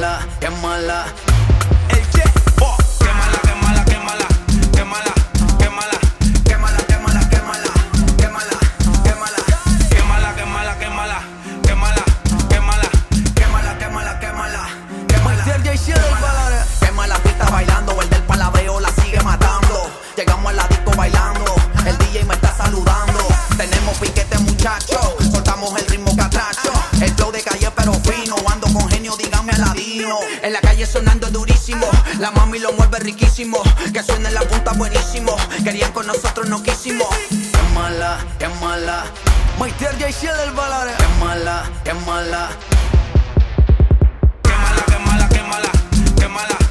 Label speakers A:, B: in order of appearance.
A: mala, qué mala.
B: El Che, oh. Qué mala, qué mala, qué mala, qué mala, qué mala, qué mala, qué mala, qué mala, qué mala, qué mala, qué mala, qué mala, qué mala, qué mala, qué mala, qué mala, qué mala, qué mala, qué mala.
A: Quema la pista bailando, el del palabeo la sigue matando. Llegamos al disco bailando, el DJ me está saludando. Tenemos piquete muchachos, soltamos el ritmo catracho. El flow de calle pero fino, ando con genio, dígame aladino. En la calle sonando durísimo, la mami lo mueve riquísimo. Que suene en la punta buenísimo, querían con nosotros, no quisimos. Qué mala, qué mala.
B: Maiter JC del Balare.
A: Qué mala, qué mala.
B: Qué mala, qué mala, qué mala, qué mala.